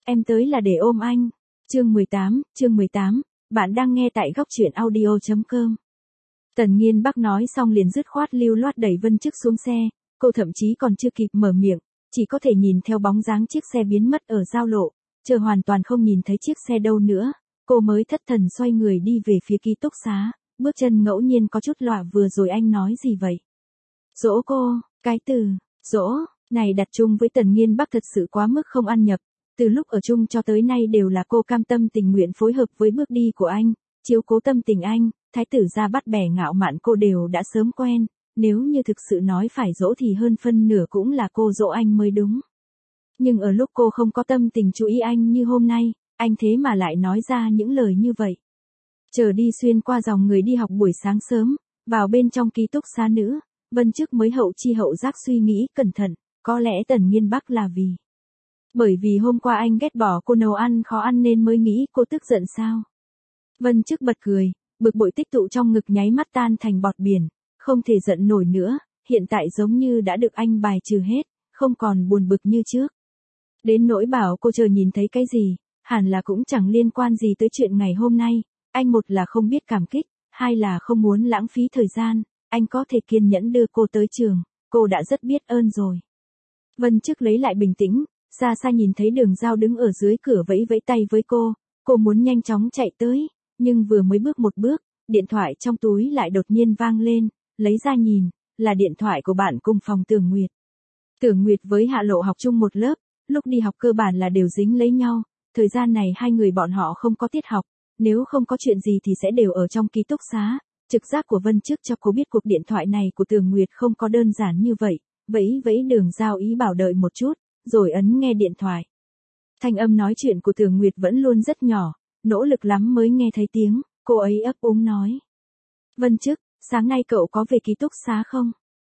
Em tới là để ôm anh. Chương 18, bạn đang nghe tại góc truyện audio.com. Tần Nghiên Bắc nói xong liền dứt khoát lưu loát đẩy Vân Chức xuống xe, cô thậm chí còn chưa kịp mở miệng, chỉ có thể nhìn theo bóng dáng chiếc xe biến mất ở giao lộ, chờ hoàn toàn không nhìn thấy chiếc xe đâu nữa, cô mới thất thần xoay người đi về phía ký túc xá, bước chân ngẫu nhiên có chút lọa vừa rồi anh nói gì vậy? Dỗ cô, cái từ, dỗ, này đặt chung với Tần Nghiên Bắc thật sự quá mức không ăn nhập. Từ lúc ở chung cho tới nay đều là cô cam tâm tình nguyện phối hợp với bước đi của anh, chiếu cố tâm tình anh, thái tử gia bắt bẻ ngạo mạn cô đều đã sớm quen, nếu như thực sự nói phải dỗ thì hơn phân nửa cũng là cô dỗ anh mới đúng. Nhưng ở lúc cô không có tâm tình chú ý anh như hôm nay, anh thế mà lại nói ra những lời như vậy. Chờ đi xuyên qua dòng người đi học buổi sáng sớm, vào bên trong ký túc xá nữ, Vân Chức mới hậu chi hậu giác suy nghĩ cẩn thận, có lẽ Tần Nghiên Bắc là bởi vì hôm qua anh ghét bỏ cô nấu ăn khó ăn nên mới nghĩ cô tức giận sao? Vân Chức bật cười, bực bội tích tụ trong ngực nháy mắt tan thành bọt biển, không thể giận nổi nữa, hiện tại giống như đã được anh bài trừ hết, không còn buồn bực như trước. Đến nỗi bảo cô chờ nhìn thấy cái gì, hẳn là cũng chẳng liên quan gì tới chuyện ngày hôm nay, anh một là không biết cảm kích, hai là không muốn lãng phí thời gian, anh có thể kiên nhẫn đưa cô tới trường, cô đã rất biết ơn rồi. Vân Chức lấy lại bình tĩnh. Xa xa nhìn thấy Đường Giao đứng ở dưới cửa vẫy vẫy tay với cô muốn nhanh chóng chạy tới, nhưng vừa mới bước một bước, điện thoại trong túi lại đột nhiên vang lên, lấy ra nhìn, là điện thoại của bạn cùng phòng Tưởng Nguyệt. Tưởng Nguyệt với Hạ Lộ học chung một lớp, lúc đi học cơ bản là đều dính lấy nhau, thời gian này hai người bọn họ không có tiết học, nếu không có chuyện gì thì sẽ đều ở trong ký túc xá, trực giác của Vân Chức cho cô biết cuộc điện thoại này của Tưởng Nguyệt không có đơn giản như vậy, vẫy vẫy Đường Giao ý bảo đợi một chút. Rồi ấn nghe điện thoại. Thanh âm nói chuyện của Tưởng Nguyệt vẫn luôn rất nhỏ, nỗ lực lắm mới nghe thấy tiếng, cô ấy ấp úng nói. Vân Chức, sáng nay cậu có về ký túc xá không?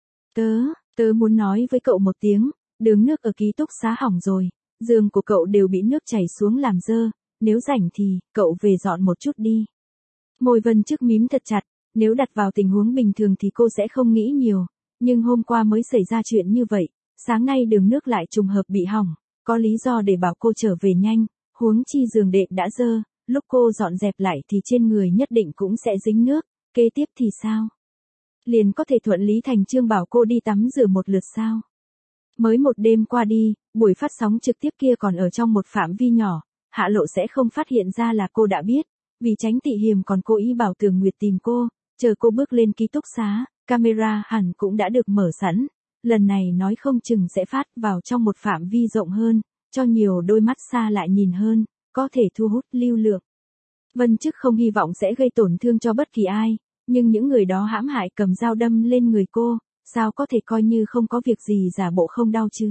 Tớ muốn nói với cậu một tiếng, đường nước ở ký túc xá hỏng rồi, giường của cậu đều bị nước chảy xuống làm dơ, nếu rảnh thì, cậu về dọn một chút đi. Môi Vân Chức mím thật chặt, nếu đặt vào tình huống bình thường thì cô sẽ không nghĩ nhiều, nhưng hôm qua mới xảy ra chuyện như vậy. Sáng nay đường nước lại trùng hợp bị hỏng, có lý do để bảo cô trở về nhanh, huống chi giường đệm đã dơ, lúc cô dọn dẹp lại thì trên người nhất định cũng sẽ dính nước, kế tiếp thì sao? Liền có thể thuận lý thành chương bảo cô đi tắm rửa một lượt sao? Mới một đêm qua đi, buổi phát sóng trực tiếp kia còn ở trong một phạm vi nhỏ, Hạ Lộ sẽ không phát hiện ra là cô đã biết, vì tránh tị hiềm còn cố ý bảo Tưởng Nguyệt tìm cô, chờ cô bước lên ký túc xá, camera hẳn cũng đã được mở sẵn. Lần này nói không chừng sẽ phát vào trong một phạm vi rộng hơn, cho nhiều đôi mắt xa lại nhìn hơn, có thể thu hút lưu lượng. Vân Chức không hy vọng sẽ gây tổn thương cho bất kỳ ai, nhưng những người đó hãm hại cầm dao đâm lên người cô, sao có thể coi như không có việc gì giả bộ không đau chứ?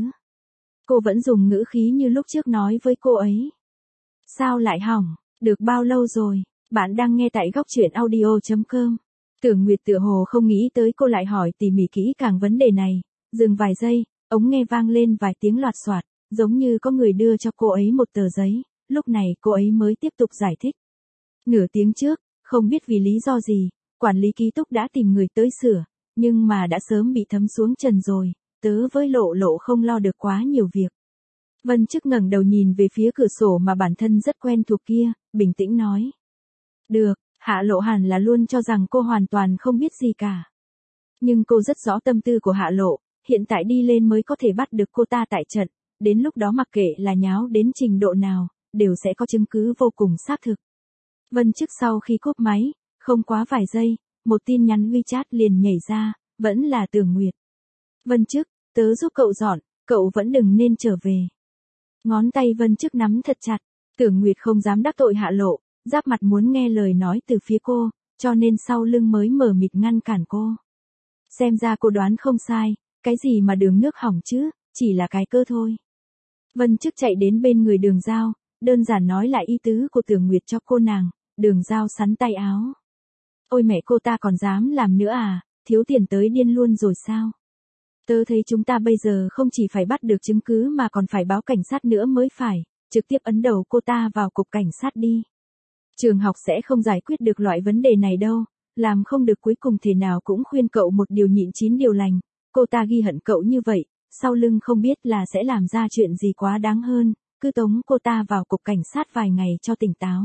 Cô vẫn dùng ngữ khí như lúc trước nói với cô ấy. Sao lại hỏng, được bao lâu rồi, bạn đang nghe tại góc truyện audio.com. Tưởng Nguyệt tựa hồ không nghĩ tới cô lại hỏi tỉ mỉ kỹ càng vấn đề này. Dừng vài giây, ống nghe vang lên vài tiếng loạt xoạt, giống như có người đưa cho cô ấy một tờ giấy, lúc này cô ấy mới tiếp tục giải thích. Nửa tiếng trước, không biết vì lý do gì, quản lý ký túc đã tìm người tới sửa, nhưng mà đã sớm bị thấm xuống trần rồi, tớ với Lộ không lo được quá nhiều việc. Vân Chức ngẩng đầu nhìn về phía cửa sổ mà bản thân rất quen thuộc kia, bình tĩnh nói. Được, Hạ Lộ hẳn là luôn cho rằng cô hoàn toàn không biết gì cả. Nhưng cô rất rõ tâm tư của Hạ Lộ. Hiện tại đi lên mới có thể bắt được cô ta tại trận, đến lúc đó mặc kệ là nháo đến trình độ nào, đều sẽ có chứng cứ vô cùng xác thực. Vân Chức sau khi cúp máy, không quá vài giây, một tin nhắn WeChat liền nhảy ra, vẫn là Tưởng Nguyệt. Vân Chức, tớ giúp cậu dọn, cậu vẫn đừng nên trở về. Ngón tay Vân Chức nắm thật chặt, Tưởng Nguyệt không dám đắc tội Hạ Lộ, giáp mặt muốn nghe lời nói từ phía cô, cho nên sau lưng mới mở mịt ngăn cản cô. Xem ra cô đoán không sai. Cái gì mà đường nước hỏng chứ, chỉ là cái cơ thôi. Vân Chức chạy đến bên người Đường Giao, đơn giản nói lại ý tứ của Tưởng Nguyệt cho cô nàng, Đường Giao sắn tay áo. Ôi mẹ cô ta còn dám làm nữa à, thiếu tiền tới điên luôn rồi sao? Tớ thấy chúng ta bây giờ không chỉ phải bắt được chứng cứ mà còn phải báo cảnh sát nữa mới phải, trực tiếp ấn đầu cô ta vào cục cảnh sát đi. Trường học sẽ không giải quyết được loại vấn đề này đâu, làm không được cuối cùng thể nào cũng khuyên cậu một điều nhịn 9 điều lành. Cô ta ghi hận cậu như vậy, sau lưng không biết là sẽ làm ra chuyện gì quá đáng hơn, cứ tống cô ta vào cục cảnh sát vài ngày cho tỉnh táo.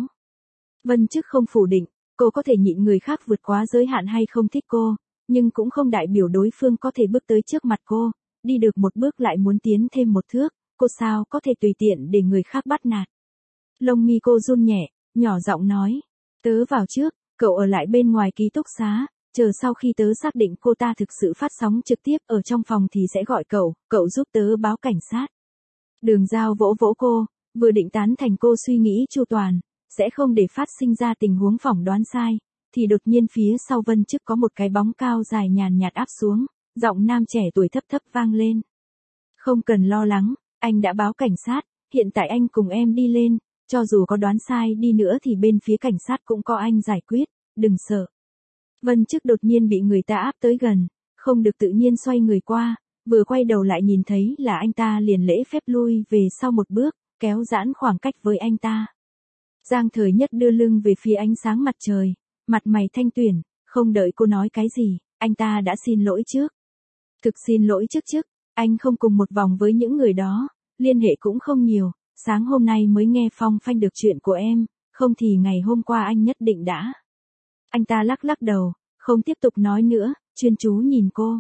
Vân Chức không phủ định, cô có thể nhịn người khác vượt quá giới hạn hay không thích cô, nhưng cũng không đại biểu đối phương có thể bước tới trước mặt cô, đi được một bước lại muốn tiến thêm một thước, cô sao có thể tùy tiện để người khác bắt nạt. Lông mi cô run nhẹ, nhỏ giọng nói, tớ vào trước, cậu ở lại bên ngoài ký túc xá, chờ sau khi tớ xác định cô ta thực sự phát sóng trực tiếp ở trong phòng thì sẽ gọi cậu giúp tớ báo cảnh sát. Đường Giao vỗ vỗ cô, vừa định tán thành cô suy nghĩ chu toàn, sẽ không để phát sinh ra tình huống phỏng đoán sai, thì đột nhiên phía sau Vân Chức có một cái bóng cao dài nhàn nhạt áp xuống, giọng nam trẻ tuổi thấp thấp vang lên. Không cần lo lắng, anh đã báo cảnh sát, hiện tại anh cùng em đi lên, cho dù có đoán sai đi nữa thì bên phía cảnh sát cũng có anh giải quyết, đừng sợ. Vân Chức đột nhiên bị người ta áp tới gần, không được tự nhiên xoay người qua, vừa quay đầu lại nhìn thấy là anh ta liền lễ phép lui về sau một bước, kéo giãn khoảng cách với anh ta. Giang Thời Nhất đưa lưng về phía ánh sáng mặt trời, mặt mày thanh tuyển, không đợi cô nói cái gì, anh ta đã xin lỗi trước. Thực xin lỗi trước, anh không cùng một vòng với những người đó, liên hệ cũng không nhiều, sáng hôm nay mới nghe phong phanh được chuyện của em, không thì ngày hôm qua anh nhất định đã. Anh ta lắc lắc đầu, không tiếp tục nói nữa, chuyên chú nhìn cô.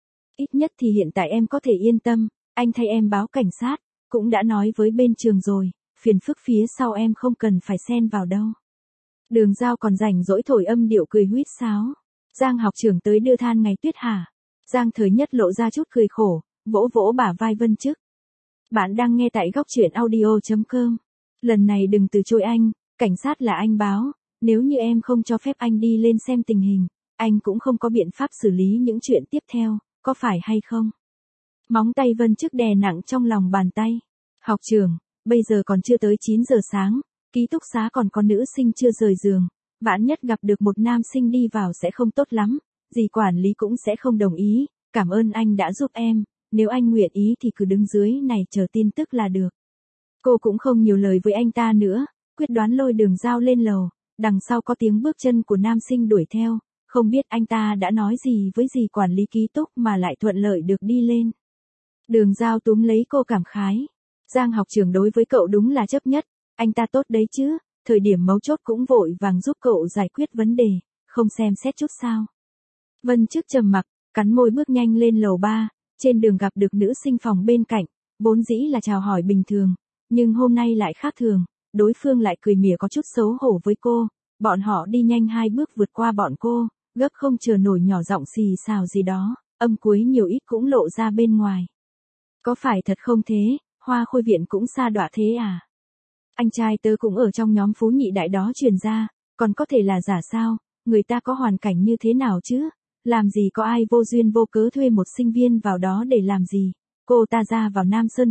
Ít nhất thì hiện tại em có thể yên tâm, anh thay em báo cảnh sát, cũng đã nói với bên trường rồi, phiền phức phía sau em không cần phải xen vào đâu. Đường Giao còn rảnh rỗi thổi âm điệu cười huýt sáo. Giang học trưởng tới đưa than ngày tuyết hả? Giang Thời Nhất lộ ra chút cười khổ, vỗ vỗ bả vai Vân Chức. Bạn đang nghe tại góc truyện audio.com. Lần này đừng từ chối anh, cảnh sát là anh báo, nếu như em không cho phép anh đi lên xem tình hình, anh cũng không có biện pháp xử lý những chuyện tiếp theo, có phải hay không? Móng tay Vân Chức đè nặng trong lòng bàn tay. Học trưởng, bây giờ còn chưa tới 9 giờ sáng, ký túc xá còn có nữ sinh chưa rời giường, vạn nhất gặp được một nam sinh đi vào sẽ không tốt lắm, dì quản lý cũng sẽ không đồng ý, cảm ơn anh đã giúp em, nếu anh nguyện ý thì cứ đứng dưới này chờ tin tức là được. Cô cũng không nhiều lời với anh ta nữa, quyết đoán lôi Đường Giao lên lầu, đằng sau có tiếng bước chân của nam sinh đuổi theo, không biết anh ta đã nói gì với dì quản lý ký túc mà lại thuận lợi được đi lên. Đường Giao túm lấy cô cảm khái. Giang học trưởng đối với cậu đúng là chấp nhất, anh ta tốt đấy chứ, thời điểm mấu chốt cũng vội vàng giúp cậu giải quyết vấn đề, không xem xét chút sao. Vân Chức trầm mặc, cắn môi bước nhanh lên lầu 3, trên đường gặp được nữ sinh phòng bên cạnh, vốn dĩ là chào hỏi bình thường, nhưng hôm nay lại khác thường, đối phương lại cười mỉa có chút xấu hổ với cô, bọn họ đi nhanh 2 bước vượt qua bọn cô, gấp không chờ nổi nhỏ giọng xì xào gì đó, âm cuối nhiều ít cũng lộ ra bên ngoài. Có phải thật không thế, Hoa Khôi viện cũng sa đọa thế à? Anh trai tớ cũng ở trong nhóm phú nhị đại đó truyền ra, còn có thể là giả sao, người ta có hoàn cảnh như thế nào chứ? Làm gì có ai vô duyên vô cớ thuê một sinh viên vào đó để làm gì? Cô ta ra vào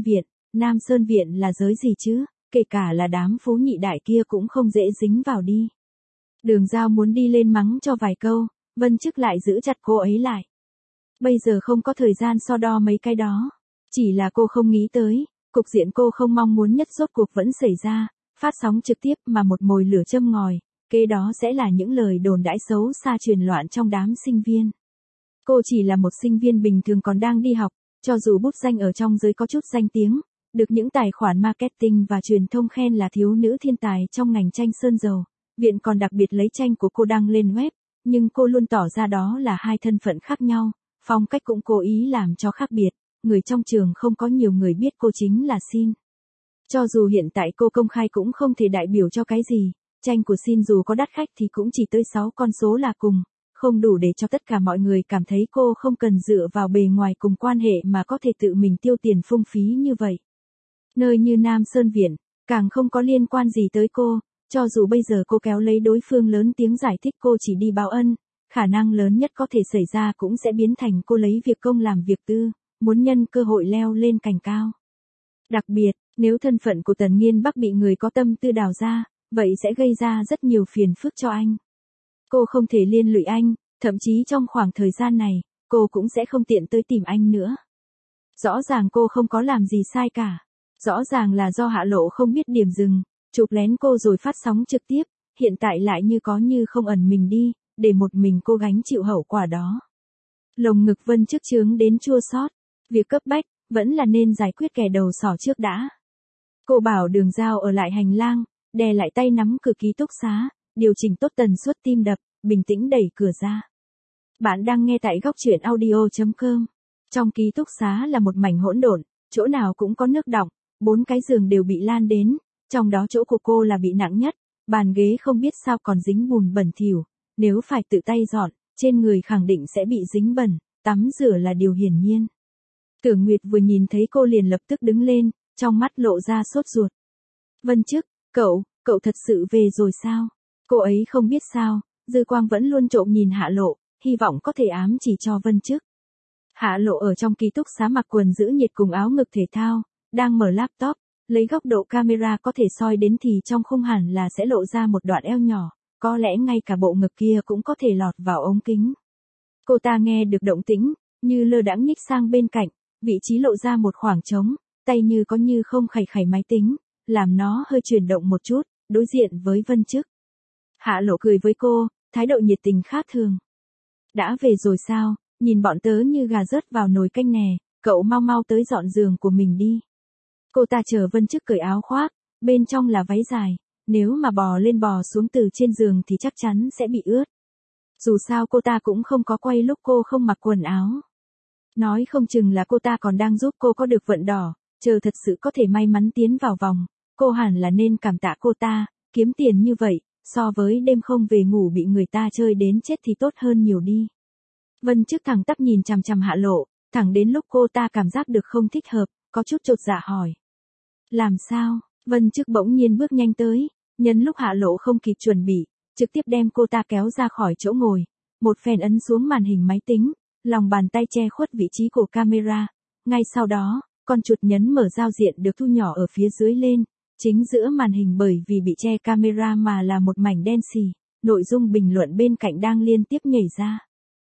Nam Sơn Viện là giới gì chứ? Kể cả là đám phú nhị đại kia cũng không dễ dính vào đi. Đường Giao muốn đi lên mắng cho vài câu, Vân Chức lại giữ chặt cô ấy lại. Bây giờ không có thời gian so đo mấy cái đó. Chỉ là cô không nghĩ tới, cục diện cô không mong muốn nhất rốt cuộc vẫn xảy ra, phát sóng trực tiếp mà một mồi lửa châm ngòi, kế đó sẽ là những lời đồn đãi xấu xa truyền loạn trong đám sinh viên. Cô chỉ là một sinh viên bình thường còn đang đi học, cho dù bút danh ở trong giới có chút danh tiếng, được những tài khoản marketing và truyền thông khen là thiếu nữ thiên tài trong ngành tranh sơn dầu, viện còn đặc biệt lấy tranh của cô đăng lên web, nhưng cô luôn tỏ ra đó là hai thân phận khác nhau, phong cách cũng cố ý làm cho khác biệt. Người trong trường không có nhiều người biết cô chính là Xin. Cho dù hiện tại cô công khai cũng không thể đại biểu cho cái gì, tranh của Xin dù có đắt khách thì cũng chỉ tới 6 con số là cùng, không đủ để cho tất cả mọi người cảm thấy cô không cần dựa vào bề ngoài cùng quan hệ mà có thể tự mình tiêu tiền phung phí như vậy. Nơi như Nam Sơn Viện, càng không có liên quan gì tới cô, cho dù bây giờ cô kéo lấy đối phương lớn tiếng giải thích cô chỉ đi báo ân, khả năng lớn nhất có thể xảy ra cũng sẽ biến thành cô lấy việc công làm việc tư. Muốn nhân cơ hội leo lên cành cao. Đặc biệt, nếu thân phận của Tần Nghiên Bắc bị người có tâm tư đào ra, vậy sẽ gây ra rất nhiều phiền phức cho anh. Cô không thể liên lụy anh, thậm chí trong khoảng thời gian này, cô cũng sẽ không tiện tới tìm anh nữa. Rõ ràng cô không có làm gì sai cả. Rõ ràng là do Hạ Lộ không biết điểm dừng, chụp lén cô rồi phát sóng trực tiếp, hiện tại lại như có như không ẩn mình đi, để một mình cô gánh chịu hậu quả đó. Lồng ngực Vân Chức chướng đến chua xót. Việc cấp bách, vẫn là nên giải quyết kẻ đầu sỏ trước đã. Cô bảo Đường Giao ở lại hành lang, đè lại tay nắm cửa ký túc xá, điều chỉnh tốt tần suất tim đập, bình tĩnh đẩy cửa ra. Bạn đang nghe tại góc truyện audio.com. Trong ký túc xá là một mảnh hỗn độn, chỗ nào cũng có nước đọng, 4 cái giường đều bị lan đến, trong đó chỗ của cô là bị nặng nhất, bàn ghế không biết sao còn dính bùn bẩn thỉu, nếu phải tự tay dọn, trên người khẳng định sẽ bị dính bẩn, tắm rửa là điều hiển nhiên. Tưởng Nguyệt vừa nhìn thấy cô liền lập tức đứng lên, trong mắt lộ ra sốt ruột. Vân Chức, cậu thật sự về rồi sao? Cô ấy không biết sao, dư quang vẫn luôn trộm nhìn Hạ Lộ, hy vọng có thể ám chỉ cho Vân Chức. Hạ Lộ ở trong ký túc xá mặc quần giữ nhiệt cùng áo ngực thể thao, đang mở laptop, lấy góc độ camera có thể soi đến thì trong khung hẳn là sẽ lộ ra một đoạn eo nhỏ, có lẽ ngay cả bộ ngực kia cũng có thể lọt vào ống kính. Cô ta nghe được động tĩnh, như lơ đãng nhích sang bên cạnh, vị trí lộ ra một khoảng trống, tay như có như không khẩy khẩy máy tính, làm nó hơi chuyển động một chút, đối diện với Vân Chức. Hạ Lộ cười với cô, thái độ nhiệt tình khác thường. Đã về rồi sao, nhìn bọn tớ như gà rớt vào nồi canh nè, cậu mau mau tới dọn giường của mình đi. Cô ta chờ Vân Chức cởi áo khoác, bên trong là váy dài, nếu mà bò lên bò xuống từ trên giường thì chắc chắn sẽ bị ướt. Dù sao cô ta cũng không có quay lúc cô không mặc quần áo. Nói không chừng là cô ta còn đang giúp cô có được vận đỏ, chờ thật sự có thể may mắn tiến vào vòng, cô hẳn là nên cảm tạ cô ta, kiếm tiền như vậy, so với đêm không về ngủ bị người ta chơi đến chết thì tốt hơn nhiều đi. Vân Chức thẳng tắp nhìn chằm chằm Hạ Lộ, thẳng đến lúc cô ta cảm giác được không thích hợp, có chút chột dạ hỏi. Làm sao? Vân Chức bỗng nhiên bước nhanh tới, nhân lúc Hạ Lộ không kịp chuẩn bị, trực tiếp đem cô ta kéo ra khỏi chỗ ngồi, một phen ấn xuống màn hình máy tính, lòng bàn tay che khuất vị trí của camera, ngay sau đó, con chuột nhấn mở giao diện được thu nhỏ ở phía dưới lên, chính giữa màn hình bởi vì bị che camera mà là một mảnh đen xì, nội dung bình luận bên cạnh đang liên tiếp nhảy ra.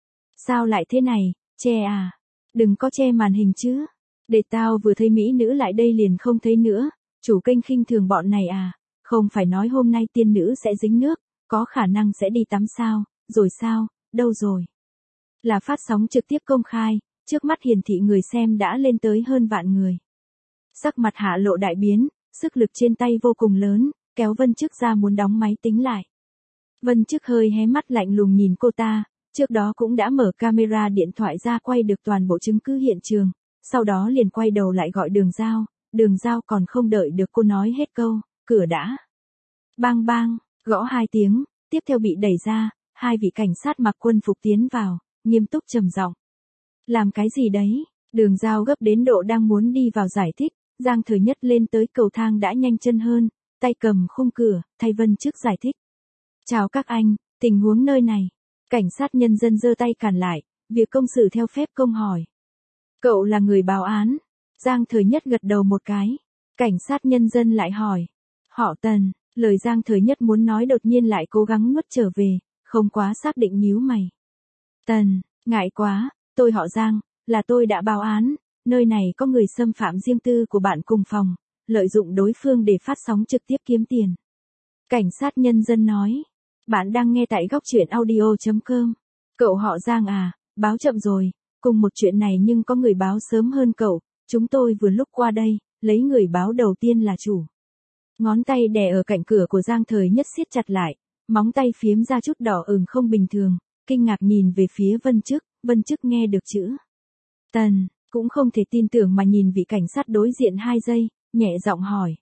Sao lại thế này, che à? Đừng có che màn hình chứ. Để tao vừa thấy mỹ nữ lại đây liền không thấy nữa, chủ kênh khinh thường bọn này à, không phải nói hôm nay tiên nữ sẽ dính nước, có khả năng sẽ đi tắm sao, rồi sao, đâu rồi? Là phát sóng trực tiếp công khai, trước mắt hiển thị người xem đã lên tới hơn vạn người. Sắc mặt Hạ Lộ đại biến, sức lực trên tay vô cùng lớn, kéo Vân Chức ra muốn đóng máy tính lại. Vân Chức hơi hé mắt lạnh lùng nhìn cô ta, trước đó cũng đã mở camera điện thoại ra quay được toàn bộ chứng cứ hiện trường, sau đó liền quay đầu lại gọi Đường Giao còn không đợi được cô nói hết câu, cửa đã. Bang bang, gõ 2 tiếng, tiếp theo bị đẩy ra, 2 vị cảnh sát mặc quân phục tiến vào, nghiêm túc trầm giọng. Làm cái gì đấy? Đường Giao gấp đến độ đang muốn đi vào giải thích, Giang Thời Nhất lên tới cầu thang đã nhanh chân hơn, tay cầm khung cửa, thay Vân Chức giải thích. Chào các anh, tình huống nơi này. Cảnh sát nhân dân giơ tay cản lại, việc công xử theo phép công hỏi. Cậu là người báo án. Giang Thời Nhất gật đầu một cái. Cảnh sát nhân dân lại hỏi. Họ Tần, lời Giang Thời Nhất muốn nói đột nhiên lại cố gắng nuốt trở về, không quá xác định nhíu mày. Tần, ngại quá, tôi họ Giang, là tôi đã báo án, nơi này có người xâm phạm riêng tư của bạn cùng phòng, lợi dụng đối phương để phát sóng trực tiếp kiếm tiền. Cảnh sát nhân dân nói. Bạn đang nghe tại góc truyện audio.com. Cậu họ Giang à, báo chậm rồi, cùng một chuyện này nhưng có người báo sớm hơn cậu, chúng tôi vừa lúc qua đây, lấy người báo đầu tiên là chủ. Ngón tay đè ở cạnh cửa của Giang Thời Nhất siết chặt lại, móng tay phiếm ra chút đỏ ửng không bình thường, kinh ngạc nhìn về phía Vân Chức nghe được chữ Tần, cũng không thể tin tưởng mà nhìn vị cảnh sát đối diện 2 giây, nhẹ giọng hỏi.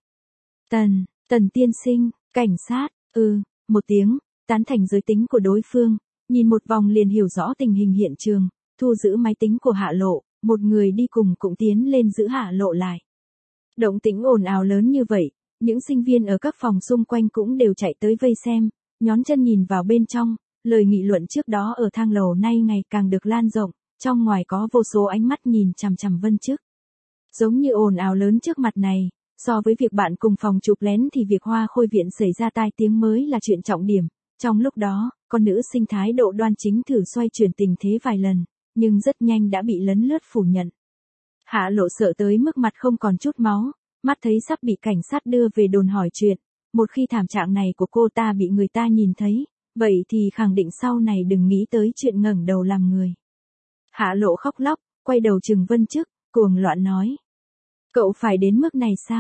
Tần tiên sinh, cảnh sát, một tiếng, tán thành giới tính của đối phương, nhìn một vòng liền hiểu rõ tình hình hiện trường, thu giữ máy tính của Hạ Lộ, một người đi cùng cũng tiến lên giữ Hạ Lộ lại. Động tĩnh ồn ào lớn như vậy, những sinh viên ở các phòng xung quanh cũng đều chạy tới vây xem, nhón chân nhìn vào bên trong, lời nghị luận trước đó ở thang lầu nay ngày càng được lan rộng, trong ngoài có vô số ánh mắt nhìn chằm chằm Vân Chức. Giống như ồn ào lớn trước mặt này, so với việc bạn cùng phòng chụp lén thì việc Hoa Khôi viện xảy ra tai tiếng mới là chuyện trọng điểm. Trong lúc đó, con nữ sinh thái độ đoan chính thử xoay chuyển tình thế vài lần, nhưng rất nhanh đã bị lấn lướt phủ nhận. Hạ Lộ sợ tới mức mặt không còn chút máu, mắt thấy sắp bị cảnh sát đưa về đồn hỏi chuyện. Một khi thảm trạng này của cô ta bị người ta nhìn thấy, vậy thì khẳng định sau này đừng nghĩ tới chuyện ngẩng đầu làm người. Hạ Lộ khóc lóc, quay đầu chừng Vân Chức, cuồng loạn nói. Cậu phải đến mức này sao?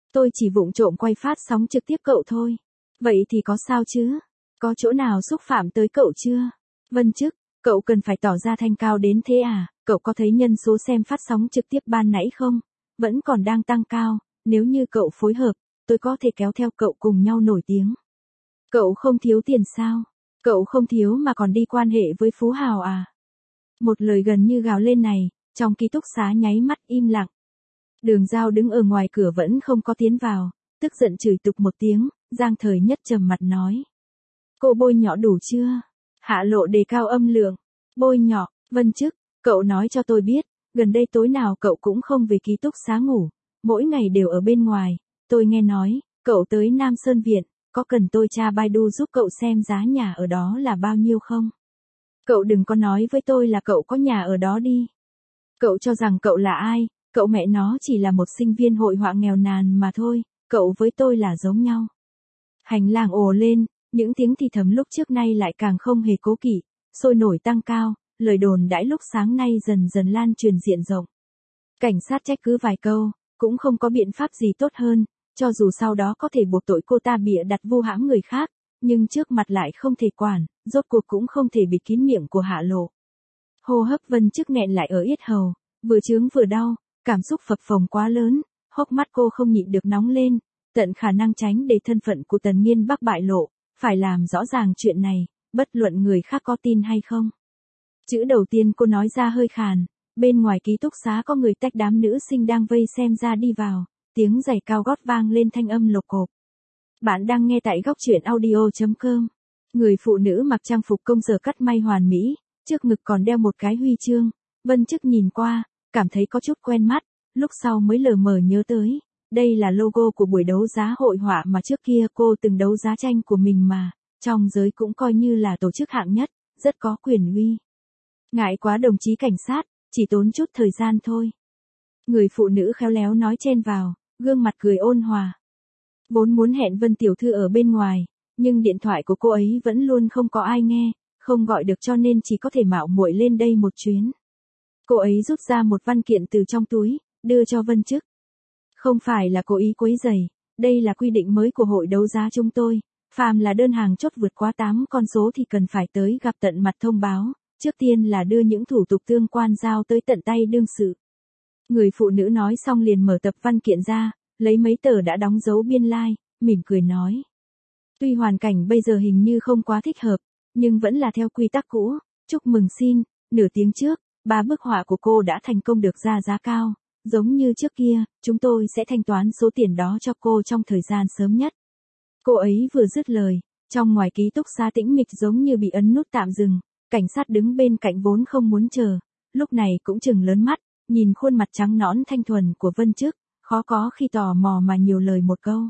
Tôi chỉ vụng trộm quay phát sóng trực tiếp cậu thôi. Vậy thì có sao chứ? Có chỗ nào xúc phạm tới cậu chưa? Vân Chức, cậu cần phải tỏ ra thanh cao đến thế à? Cậu có thấy nhân số xem phát sóng trực tiếp ban nãy không? Vẫn còn đang tăng cao, nếu như cậu phối hợp, tôi có thể kéo theo cậu cùng nhau nổi tiếng. Cậu không thiếu tiền sao? Cậu không thiếu mà còn đi quan hệ với phú hào à? Một lời gần như gào lên này, trong ký túc xá nháy mắt im lặng. Đường Giao đứng ở ngoài cửa vẫn không có tiến vào, tức giận chửi tục một tiếng, Giang Thời Nhất trầm mặt nói. Cô bôi nhọ đủ chưa? Hạ Lộ đề cao âm lượng. Bôi nhọ, Vân Chức, cậu nói cho tôi biết, gần đây tối nào cậu cũng không về ký túc xá ngủ, mỗi ngày đều ở bên ngoài, tôi nghe nói, cậu tới Nam Sơn Viện, có cần tôi tra Baidu giúp cậu xem giá nhà ở đó là bao nhiêu không? Cậu đừng có nói với tôi là cậu có nhà ở đó đi. Cậu cho rằng cậu là ai, cậu mẹ nó chỉ là một sinh viên hội họa nghèo nàn mà thôi, cậu với tôi là giống nhau. Hành lang ồ lên, những tiếng thì thầm lúc trước nay lại càng không hề cố kỵ, sôi nổi tăng cao, lời đồn đãi lúc sáng nay dần dần lan truyền diện rộng. Cảnh sát trách cứ vài câu, cũng không có biện pháp gì tốt hơn, cho dù sau đó có thể buộc tội cô ta bịa đặt vu hãm người khác, nhưng trước mặt lại không thể quản, rốt cuộc cũng không thể bịt kín miệng của Hạ Lộ. Hô hấp Vân Chức nghẹn lại ở yết hầu, vừa chướng vừa đau, cảm xúc phập phồng quá lớn, hốc mắt cô không nhịn được nóng lên, tận khả năng tránh để thân phận của Tần Nghiên Bắc bại lộ, phải làm rõ ràng chuyện này, bất luận người khác có tin hay không. Chữ đầu tiên cô nói ra hơi khàn, bên ngoài ký túc xá có người tách đám nữ sinh đang vây xem ra đi vào, tiếng giày cao gót vang lên thanh âm lộc cộp. Bạn đang nghe tại góc truyện audio.com. Người phụ nữ mặc trang phục công giờ cắt may hoàn mỹ, trước ngực còn đeo một cái huy chương, Vân Chức nhìn qua, cảm thấy có chút quen mắt, lúc sau mới lờ mờ nhớ tới, đây là logo của buổi đấu giá hội họa mà trước kia cô từng đấu giá tranh của mình mà, trong giới cũng coi như là tổ chức hạng nhất, rất có quyền uy. Ngại quá đồng chí cảnh sát, chỉ tốn chút thời gian thôi. Người phụ nữ khéo léo nói chen vào, gương mặt cười ôn hòa. Vốn muốn hẹn Vân tiểu thư ở bên ngoài, nhưng điện thoại của cô ấy vẫn luôn không có ai nghe, không gọi được cho nên chỉ có thể mạo muội lên đây một chuyến. Cô ấy rút ra một văn kiện từ trong túi, đưa cho Vân Chức. Không phải là cố ý quấy rầy, đây là quy định mới của hội đấu giá chúng tôi, phàm là đơn hàng chốt vượt quá 8 con số thì cần phải tới gặp tận mặt thông báo, trước tiên là đưa những thủ tục tương quan giao tới tận tay đương sự. Người phụ nữ nói xong liền mở tập văn kiện ra, lấy mấy tờ đã đóng dấu biên lai, mỉm cười nói. Tuy hoàn cảnh bây giờ hình như không quá thích hợp, nhưng vẫn là theo quy tắc cũ, chúc mừng xin, nửa tiếng trước, 3 bức họa của cô đã thành công được ra giá cao, giống như trước kia, chúng tôi sẽ thanh toán số tiền đó cho cô trong thời gian sớm nhất. Cô ấy vừa dứt lời, trong ngoài ký túc xá tĩnh mịch giống như bị ấn nút tạm dừng, cảnh sát đứng bên cạnh vốn không muốn chờ, lúc này cũng trừng lớn mắt, nhìn khuôn mặt trắng nõn thanh thuần của Vân Chức, khó có khi tò mò mà nhiều lời một câu.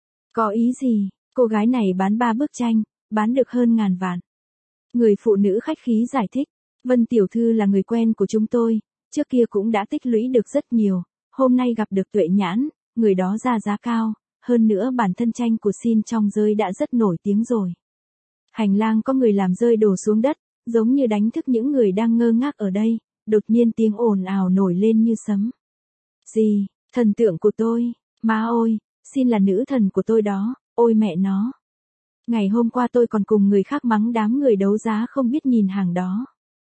Có ý gì, cô gái này bán 3 bức tranh, bán được hơn ngàn vạn. Người phụ nữ khách khí giải thích, Vân tiểu thư là người quen của chúng tôi, trước kia cũng đã tích lũy được rất nhiều, hôm nay gặp được Tuệ Nhãn, người đó ra giá cao, hơn nữa bản thân tranh của xin trong giới đã rất nổi tiếng rồi. Hành lang có người làm rơi đồ xuống đất, giống như đánh thức những người đang ngơ ngác ở đây, đột nhiên tiếng ồn ào nổi lên như sấm. Gì, thần tượng của tôi, má ơi, xin là nữ thần của tôi đó, ôi mẹ nó. Ngày hôm qua tôi còn cùng người khác mắng đám người đấu giá không biết nhìn hàng đó.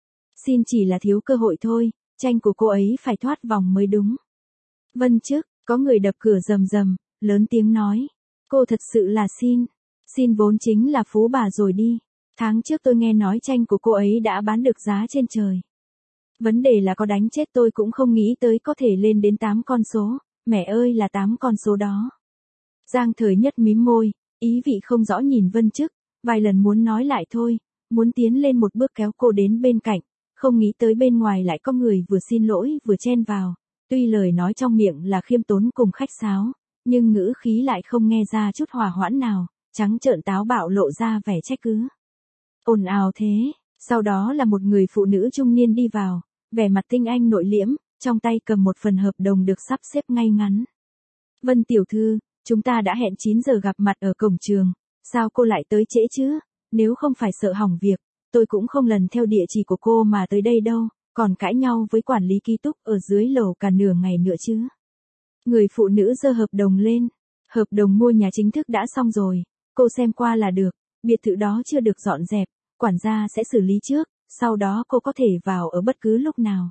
Xin chỉ là thiếu cơ hội thôi, tranh của cô ấy phải thoát vòng mới đúng. Vân Chức, có người đập cửa rầm rầm, lớn tiếng nói. Cô thật sự là xin vốn chính là phú bà rồi đi. Tháng trước tôi nghe nói tranh của cô ấy đã bán được giá trên trời. Vấn đề là có đánh chết tôi cũng không nghĩ tới có thể lên đến 8 con số, mẹ ơi là 8 con số đó. Giang Thời Nhất mím môi, ý vị không rõ nhìn Vân Chức, vài lần muốn nói lại thôi, muốn tiến lên một bước kéo cô đến bên cạnh, không nghĩ tới bên ngoài lại có người vừa xin lỗi vừa chen vào, tuy lời nói trong miệng là khiêm tốn cùng khách sáo, nhưng ngữ khí lại không nghe ra chút hòa hoãn nào, trắng trợn táo bạo lộ ra vẻ trách cứ. Ồn ào thế, sau đó là một người phụ nữ trung niên đi vào, vẻ mặt tinh anh nội liễm, trong tay cầm một phần hợp đồng được sắp xếp ngay ngắn. Vân tiểu thư, chúng ta đã hẹn 9 giờ gặp mặt ở cổng trường, sao cô lại tới trễ chứ? Nếu không phải sợ hỏng việc, tôi cũng không lần theo địa chỉ của cô mà tới đây đâu, còn cãi nhau với quản lý ký túc ở dưới lầu cả nửa ngày nữa chứ. Người phụ nữ giơ hợp đồng lên, Hợp đồng mua nhà chính thức đã xong rồi, cô xem qua là được, biệt thự đó chưa được dọn dẹp, quản gia sẽ xử lý trước, sau đó cô có thể vào ở bất cứ lúc nào.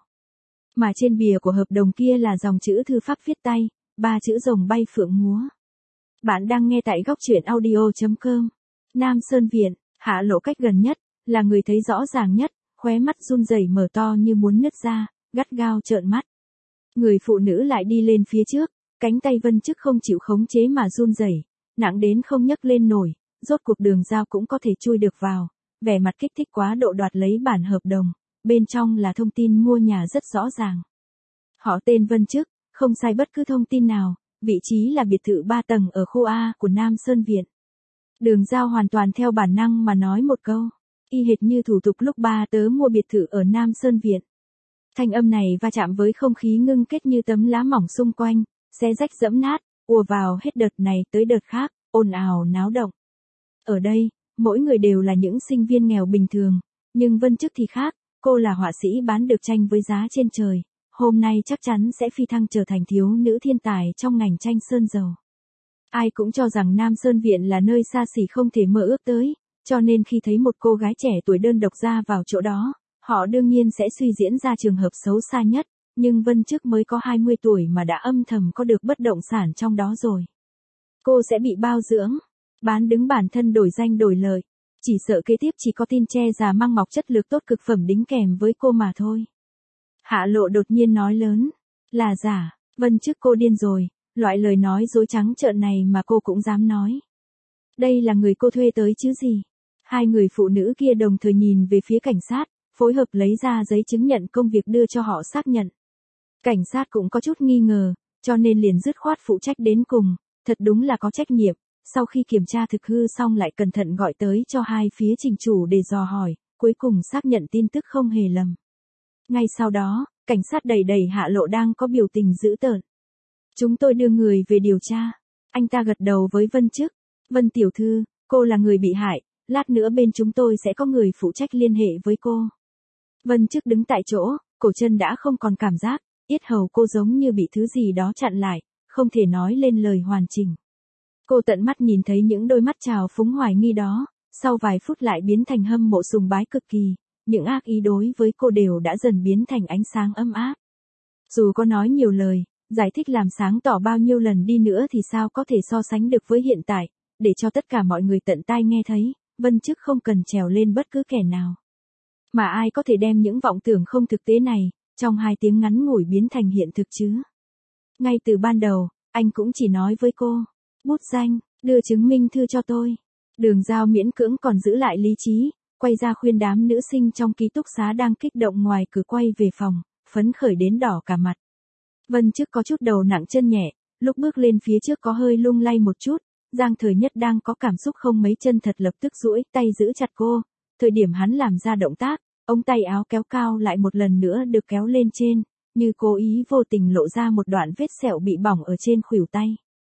Mà trên bìa của hợp đồng kia là dòng chữ thư pháp viết tay, 3 chữ rồng bay phượng múa. Bạn đang nghe tại góc truyện audio.com. Nam Sơn Viện, Hạ Lộ cách gần nhất, là người thấy rõ ràng nhất, khóe mắt run rẩy mở to như muốn nứt ra, gắt gao trợn mắt. Người phụ nữ lại đi lên phía trước, cánh tay Vân Chức không chịu khống chế mà run rẩy, nặng đến không nhấc lên nổi, rốt cuộc Đường Giao cũng có thể chui được vào, vẻ mặt kích thích quá độ đoạt lấy bản hợp đồng, bên trong là thông tin mua nhà rất rõ ràng. Họ tên Vân Chức, không sai bất cứ thông tin nào, vị trí là biệt thự 3 tầng ở khu A của Nam Sơn Viện. Đường Giao hoàn toàn theo bản năng mà nói một câu, y hệt như thủ tục lúc ba tớ mua biệt thự ở Nam Sơn Viện. Thanh âm này va chạm với không khí ngưng kết như tấm lá mỏng xung quanh, xé rách dẫm nát, ùa vào hết đợt này tới đợt khác, ồn ào náo động. Ở đây, mỗi người đều là những sinh viên nghèo bình thường, nhưng Vân Chức thì khác, cô là họa sĩ bán được tranh với giá trên trời, hôm nay chắc chắn sẽ phi thăng trở thành thiếu nữ thiên tài trong ngành tranh sơn dầu. Ai cũng cho rằng Nam Sơn Viện là nơi xa xỉ không thể mơ ước tới, cho nên khi thấy một cô gái trẻ tuổi đơn độc ra vào chỗ đó, họ đương nhiên sẽ suy diễn ra trường hợp xấu xa nhất, nhưng Vân Chức mới có 20 tuổi mà đã âm thầm có được bất động sản trong đó rồi. Cô sẽ bị bao dưỡng, bán đứng bản thân đổi danh đổi lợi, chỉ sợ kế tiếp chỉ có tin che già mang mọc chất lượng tốt cực phẩm đính kèm với cô mà thôi. Hạ Lộ đột nhiên nói lớn, là giả, Vân Chức cô điên rồi, loại lời nói dối trắng trợn này mà cô cũng dám nói. Đây là người cô thuê tới chứ gì. Hai người phụ nữ kia đồng thời nhìn về phía cảnh sát, phối hợp lấy ra giấy chứng nhận công việc đưa cho họ xác nhận. Cảnh sát cũng có chút nghi ngờ, cho nên liền dứt khoát phụ trách đến cùng, thật đúng là có trách nhiệm. Sau khi kiểm tra thực hư xong lại cẩn thận gọi tới cho hai phía trình chủ để dò hỏi, cuối cùng xác nhận tin tức không hề lầm. Ngay sau đó, cảnh sát đẩy Hạ Lộ đang có biểu tình dữ tợn. Chúng tôi đưa người về điều tra. Anh ta gật đầu với Vân Chức. Vân tiểu thư, cô là người bị hại, lát nữa bên chúng tôi sẽ có người phụ trách liên hệ với cô. Vân Chức đứng tại chỗ, cổ chân đã không còn cảm giác, yết hầu cô giống như bị thứ gì đó chặn lại, không thể nói lên lời hoàn chỉnh. Cô tận mắt nhìn thấy những đôi mắt trào phúng hoài nghi đó, sau vài phút lại biến thành hâm mộ sùng bái cực kỳ, những ác ý đối với cô đều đã dần biến thành ánh sáng ấm áp. Dù có nói nhiều lời, giải thích làm sáng tỏ bao nhiêu lần đi nữa thì sao có thể so sánh được với hiện tại, để cho tất cả mọi người tận tai nghe thấy, Vân Chức không cần trèo lên bất cứ kẻ nào. Mà ai có thể đem những vọng tưởng không thực tế này, trong 2 tiếng ngắn ngủi biến thành hiện thực chứ? Ngay từ ban đầu, anh cũng chỉ nói với cô, bút danh, đưa chứng minh thư cho tôi. Đường Giao miễn cưỡng còn giữ lại lý trí, quay ra khuyên đám nữ sinh trong ký túc xá đang kích động ngoài cửa quay về phòng, phấn khởi đến đỏ cả mặt. Vân Chức có chút đầu nặng chân nhẹ, lúc bước lên phía trước có hơi lung lay một chút, Giang Thời Nhất đang có cảm xúc không mấy chân thật lập tức duỗi tay giữ chặt cô, thời điểm hắn làm ra động tác, ống tay áo kéo cao lại một lần nữa được kéo lên trên, như cố ý vô tình lộ ra một đoạn vết sẹo bị bỏng ở trên khuỷu tay.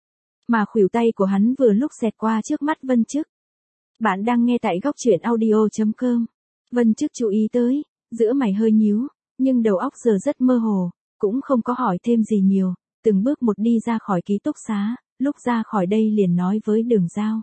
Mà khuỷu tay của hắn vừa lúc xẹt qua trước mắt Vân Chức. Bạn đang nghe tại góc truyện audio.com. Vân Chức chú ý tới, giữa mày hơi nhíu, nhưng đầu óc giờ rất mơ hồ, cũng không có hỏi thêm gì nhiều, từng bước một đi ra khỏi ký túc xá, lúc ra khỏi đây liền nói với Đường Giao.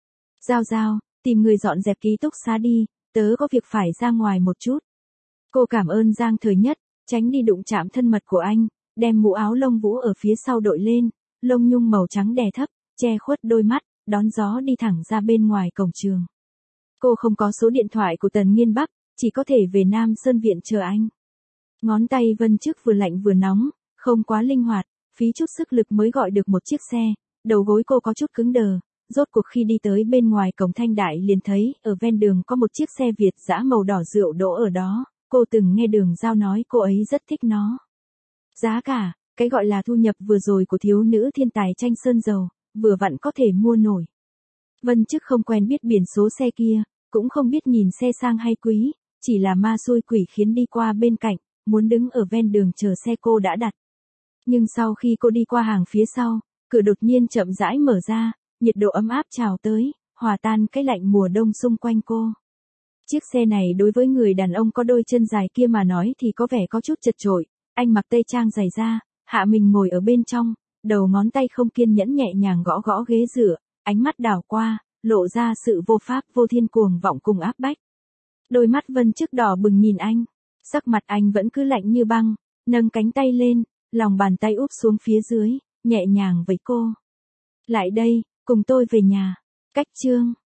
Giao, tìm người dọn dẹp ký túc xá đi, tớ có việc phải ra ngoài một chút. Cô cảm ơn Giang Thời Nhất, tránh đi đụng chạm thân mật của anh, đem mũ áo lông vũ ở phía sau đội lên, lông nhung màu trắng đè thấp, che khuất đôi mắt, đón gió đi thẳng ra bên ngoài cổng trường. Cô không có số điện thoại của Tần Nghiên Bắc, chỉ có thể về Nam Sơn Viện chờ anh. Ngón tay Vân Chức vừa lạnh vừa nóng, không quá linh hoạt, phí chút sức lực mới gọi được một chiếc xe, đầu gối cô có chút cứng đờ, rốt cuộc khi đi tới bên ngoài cổng Thanh Đại liền thấy, ở ven đường có một chiếc xe Việt dã màu đỏ rượu đỗ ở đó, cô từng nghe Đường Giao nói cô ấy rất thích nó. Giá cả, cái gọi là thu nhập vừa rồi của thiếu nữ thiên tài tranh sơn dầu, vừa vặn có thể mua nổi. Vân Chức không quen biết biển số xe kia, cũng không biết nhìn xe sang hay quý, chỉ là ma xui quỷ khiến đi qua bên cạnh, muốn đứng ở ven đường chờ xe cô đã đặt. Nhưng sau khi cô đi qua hàng phía sau, cửa đột nhiên chậm rãi mở ra, nhiệt độ ấm áp trào tới, hòa tan cái lạnh mùa đông xung quanh cô. Chiếc xe này đối với người đàn ông có đôi chân dài kia mà nói thì có vẻ có chút chật chội, anh mặc tây trang dày da, hạ mình ngồi ở bên trong, đầu ngón tay không kiên nhẫn nhẹ nhàng gõ gõ ghế dựa, ánh mắt đảo qua, lộ ra sự vô pháp vô thiên cuồng vọng cùng áp bách. Đôi mắt Vân Chức đỏ bừng nhìn anh, sắc mặt anh vẫn cứ lạnh như băng, nâng cánh tay lên, lòng bàn tay úp xuống phía dưới, nhẹ nhàng với cô. Lại đây, cùng tôi về nhà. Cách chương